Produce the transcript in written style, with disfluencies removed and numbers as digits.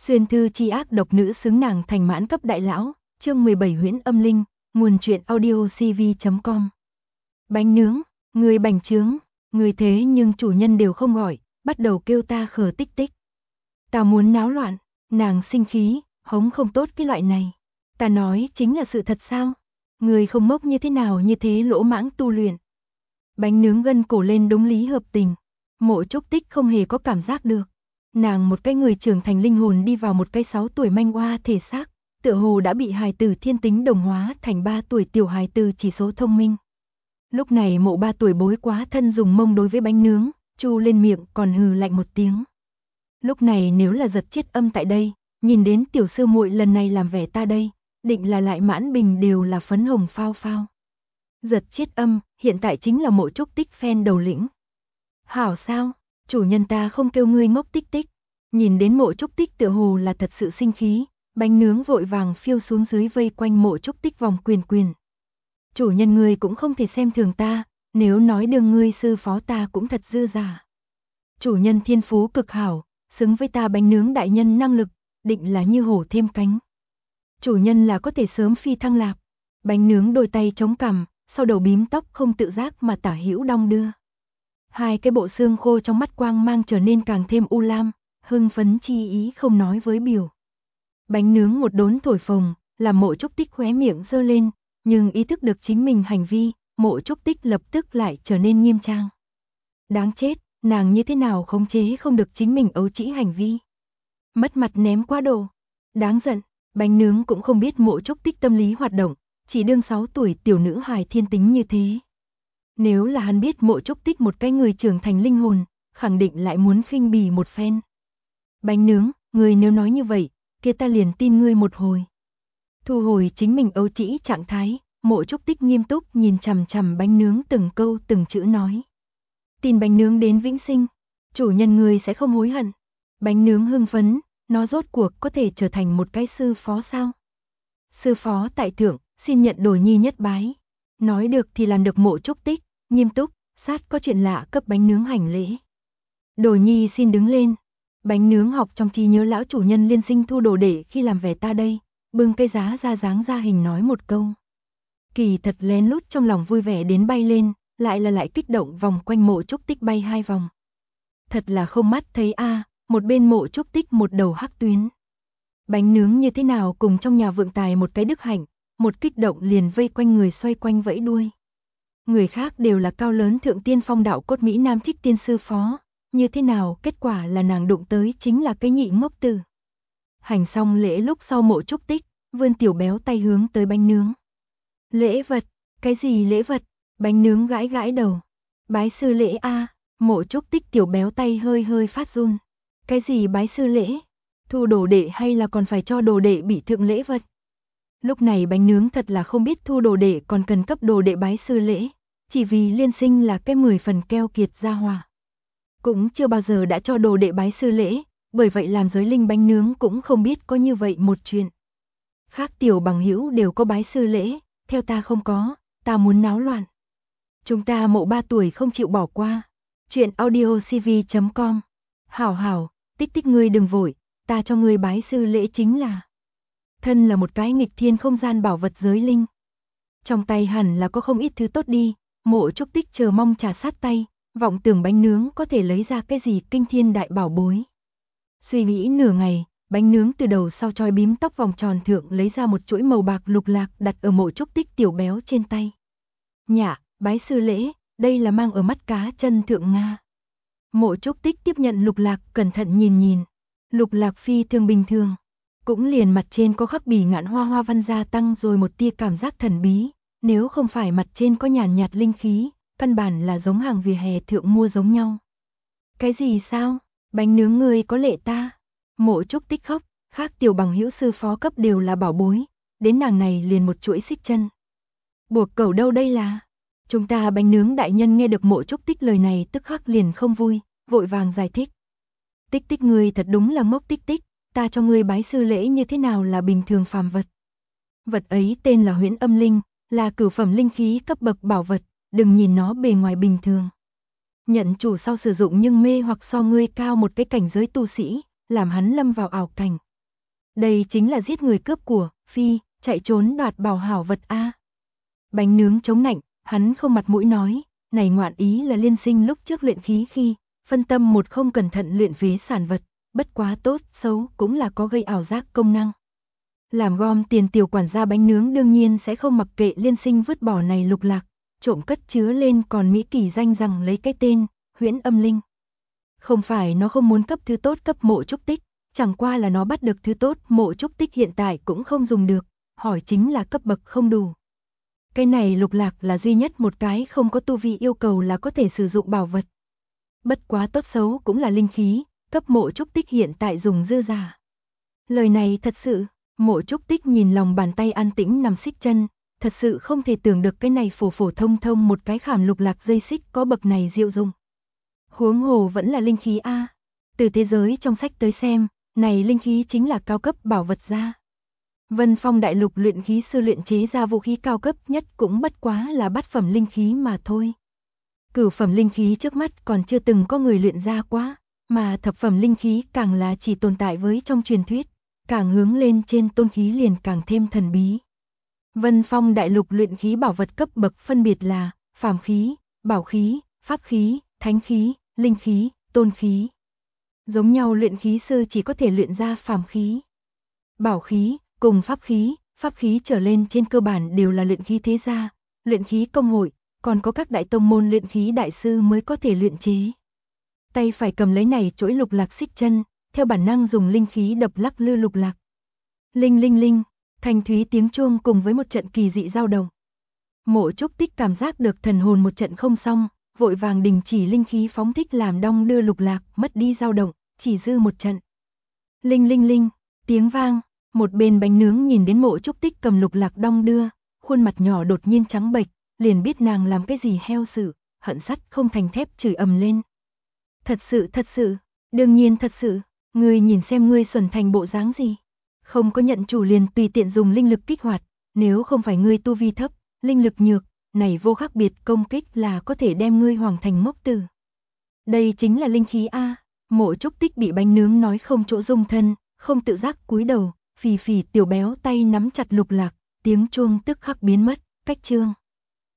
Xuyên thư chi ác độc nữ xứng nàng thành mãn cấp đại lão, chương 17 huyễn âm linh, nguồn truyện audio cv.com. Bánh nướng, người bành trướng, người thế nhưng chủ nhân đều không gọi, bắt đầu kêu ta khờ tích tích. Ta muốn náo loạn, nàng sinh khí, hống không tốt cái loại này. Ta nói chính là sự thật sao? Người không mốc như thế nào như thế lỗ mãng tu luyện. Bánh nướng gân cổ lên đúng lý hợp tình. Mộ Trúc Tích không hề có cảm giác được. Nàng một cái người trưởng thành linh hồn đi vào một cái 6 tuổi manh oa thể xác, tựa hồ đã bị hài tử thiên tính đồng hóa thành 3 tuổi tiểu hài tử chỉ số thông minh. Lúc này mộ 3 tuổi bối quá thân dùng mông đối với bánh nướng, chu lên miệng còn hừ lạnh một tiếng. Lúc này nếu là giật chết âm tại đây, nhìn đến tiểu sư muội lần này làm vẻ ta đây, định là lại mãn bình đều là phấn hồng phao phao. Giật chết âm, hiện tại chính là Mộ Trúc Tích fan đầu lĩnh. Hảo sao, chủ nhân ta không kêu ngươi ngốc tích tích. Nhìn đến Mộ Trúc Tích tựa hồ là thật sự sinh khí, bánh nướng vội vàng phiêu xuống dưới vây quanh Mộ Trúc Tích vòng quyền. Chủ nhân ngươi cũng không thể xem thường ta, nếu nói đường ngươi sư phó ta cũng thật dư giả. Chủ nhân thiên phú cực hảo, xứng với ta bánh nướng đại nhân năng lực, định là như hổ thêm cánh. Chủ nhân là có thể sớm phi thăng lạc. Bánh nướng đôi tay chống cằm, sau đầu bím tóc không tự giác mà tả hữu đong đưa. Hai cái bộ xương khô trong mắt quang mang trở nên càng thêm u lam, hưng phấn chi ý không nói với biểu. Bánh nướng một đốn thổi phồng, làm Mộ Trúc Tích khóe miệng giơ lên, nhưng ý thức được chính mình hành vi, Mộ Trúc Tích lập tức lại trở nên nghiêm trang. Đáng chết, nàng như thế nào khống chế không được chính mình ấu trĩ hành vi. Mất mặt ném quá đồ. Đáng giận, bánh nướng cũng không biết Mộ Trúc Tích tâm lý hoạt động, chỉ đương 6 tuổi tiểu nữ hài thiên tính như thế. Nếu là hắn biết Mộ Trúc Tích một cái người trưởng thành linh hồn, khẳng định lại muốn khinh bỉ một phen. Bánh nướng, người nếu nói như vậy, kia ta liền tin ngươi một hồi. Thu hồi chính mình ấu trĩ trạng thái, Mộ Trúc Tích nghiêm túc nhìn chằm chằm bánh nướng từng câu từng chữ nói. Tin bánh nướng đến vĩnh sinh, chủ nhân người sẽ không hối hận. Bánh nướng hưng phấn, nó rốt cuộc có thể trở thành một cái sư phó sao? Sư phó tại thượng, xin nhận Đồ Nhi nhất bái. Nói được thì làm được. Mộ Trúc Tích, nghiêm túc, sát có chuyện lạ cấp bánh nướng hành lễ. Đồ Nhi xin đứng lên. Bánh nướng học trong trí nhớ lão chủ nhân liên sinh thu đồ để khi làm vẻ ta đây, bưng cây giá ra dáng ra hình nói một câu. Kỳ thật lén lút trong lòng vui vẻ đến bay lên, lại kích động vòng quanh Mộ Trúc Tích bay 2 vòng. Thật là không mắt thấy a, một bên Mộ Trúc Tích một đầu hắc tuyến. Bánh nướng như thế nào cùng trong nhà vượng tài một cái đức hạnh, một kích động liền vây quanh người xoay quanh vẫy đuôi. Người khác đều là cao lớn thượng tiên phong đạo cốt Mỹ Nam Trích tiên sư phó, như thế nào kết quả là nàng đụng tới chính là cái nhị ngốc tử. Hành xong lễ lúc sau Mộ Trúc Tích, vươn tiểu béo tay hướng tới bánh nướng. Lễ vật, cái gì lễ vật? Bánh nướng gãi gãi đầu. Bái sư lễ a. Mộ Trúc Tích tiểu béo tay hơi phát run. Cái gì bái sư lễ? Thu đồ đệ hay là còn phải cho đồ đệ bị thượng lễ vật? Lúc này bánh nướng thật là không biết thu đồ đệ còn cần cấp đồ đệ bái sư lễ, chỉ vì liên sinh là cái 10 phần keo kiệt gia hòa. Cũng chưa bao giờ đã cho đồ đệ bái sư lễ, bởi vậy làm giới linh bánh nướng cũng không biết có như vậy một chuyện. Khác tiểu bằng hữu đều có bái sư lễ, theo ta không có, ta muốn náo loạn. Chúng ta Mộ 3 tuổi không chịu bỏ qua. Chuyện audio cv.com. Hảo, Tích Tích ngươi đừng vội, ta cho ngươi bái sư lễ chính là. Thân là một cái nghịch thiên không gian bảo vật giới linh. Trong tay hẳn là có không ít thứ tốt đi, Mộ Trúc Tích chờ mong trà sát tay, vọng tưởng bánh nướng có thể lấy ra cái gì kinh thiên đại bảo bối. Suy nghĩ nửa ngày, bánh nướng từ đầu sau chói bím tóc vòng tròn thượng lấy ra một chuỗi màu bạc lục lạc đặt ở Mộ Trúc Tích tiểu béo trên tay. Nhạ, bái sư lễ, đây là mang ở mắt cá chân thượng Nga. Mộ Trúc Tích tiếp nhận lục lạc cẩn thận nhìn. Lục lạc phi thường bình thường. Cũng liền mặt trên có khắc bỉ ngạn hoa văn gia tăng rồi một tia cảm giác thần bí. Nếu không phải mặt trên có nhàn nhạt linh khí, căn bản là giống hàng vỉa hè thượng mua giống nhau. Cái gì sao? Bánh nướng người có lệ ta. Mộ Trúc Tích khóc, khác tiểu bằng hữu sư phó cấp đều là bảo bối. Đến nàng này liền một chuỗi xích chân. Buộc cẩu đâu đây là? Chúng ta bánh nướng đại nhân nghe được Mộ Trúc Tích lời này tức khắc liền không vui, vội vàng giải thích. Tích Tích ngươi thật đúng là ngốc Tích Tích, ta cho ngươi bái sư lễ như thế nào là bình thường phàm vật. Vật ấy tên là huyễn âm linh, là cửu phẩm linh khí cấp bậc bảo vật, đừng nhìn nó bề ngoài bình thường. Nhận chủ sau sử dụng nhưng mê hoặc so ngươi cao một cái cảnh giới tu sĩ, làm hắn lâm vào ảo cảnh, Đây chính là giết người cướp của, phi, chạy trốn đoạt bảo hảo vật a. Bánh nướng chống nạnh, hắn không mặt mũi nói, này ngoạn ý là liên sinh lúc trước luyện khí khi, phân tâm một không cẩn thận luyện phế sản vật, bất quá tốt, xấu cũng là có gây ảo giác công năng. Làm gom tiền tiểu quản gia bánh nướng đương nhiên sẽ không mặc kệ liên sinh vứt bỏ này lục lạc, trộm cất chứa lên còn Mỹ kỳ danh rằng lấy cái tên, Huyễn Âm Linh. Không phải nó không muốn cấp thứ tốt cấp Mộ Trúc Tích, chẳng qua là nó bắt được thứ tốt Mộ Trúc Tích hiện tại cũng không dùng được, hỏi chính là cấp bậc không đủ. Cái này lục lạc là duy nhất một cái không có tu vi yêu cầu là có thể sử dụng bảo vật. Bất quá tốt xấu cũng là linh khí, cấp Mộ Trúc Tích hiện tại dùng dư giả. Lời này thật sự, Mộ Trúc Tích nhìn lòng bàn tay an tĩnh nằm xích chân, thật sự không thể tưởng được cái này phổ phổ thông thông một cái khảm lục lạc dây xích có bậc này diệu dụng. Huống hồ vẫn là linh khí a. Từ thế giới trong sách tới xem, này linh khí chính là cao cấp bảo vật ra. Vân Phong đại lục luyện khí sư luyện chế ra vũ khí cao cấp nhất cũng bất quá là bát phẩm linh khí mà thôi. Cửu phẩm linh khí trước mắt còn chưa từng có người luyện ra quá, mà thập phẩm linh khí càng là chỉ tồn tại với trong truyền thuyết, càng hướng lên trên tôn khí liền càng thêm thần bí. Vân Phong đại lục luyện khí bảo vật cấp bậc phân biệt là phàm khí, bảo khí, pháp khí, thánh khí, linh khí, tôn khí. Giống nhau luyện khí sư chỉ có thể luyện ra phàm khí. Bảo khí, cùng pháp khí trở lên trên cơ bản đều là luyện khí thế gia, luyện khí công hội, còn có các đại tông môn luyện khí đại sư mới có thể luyện chế. Tay phải cầm lấy này chuỗi lục lạc xích chân, theo bản năng dùng linh khí đập lắc lư lục lạc. Linh linh linh, thanh thúy tiếng chuông cùng với một trận kỳ dị dao động. Mộ Trúc Tích cảm giác được thần hồn một trận không xong, vội vàng đình chỉ linh khí phóng thích làm đong đưa lục lạc, mất đi dao động, chỉ dư một trận. Linh linh linh, tiếng vang, một bên bánh nướng nhìn đến Mộ Trúc Tích cầm lục lạc đong đưa, khuôn mặt nhỏ đột nhiên trắng bệch, liền biết nàng làm cái gì heo sự, hận sắt không thành thép chửi ầm lên. Thật sự, đương nhiên thật sự, ngươi nhìn xem ngươi xuẩn thành bộ dáng gì. Không có nhận chủ liền tùy tiện dùng linh lực kích hoạt, nếu không phải ngươi tu vi thấp, linh lực nhược, này vô khác biệt công kích là có thể đem ngươi hoàng thành mốc tử. Đây chính là linh khí a. Mộ Trúc Tích bị bánh nướng nói không chỗ dung thân, không tự giác cúi đầu, phì phì tiểu béo tay nắm chặt lục lạc, tiếng chuông tức khắc biến mất, cách chương.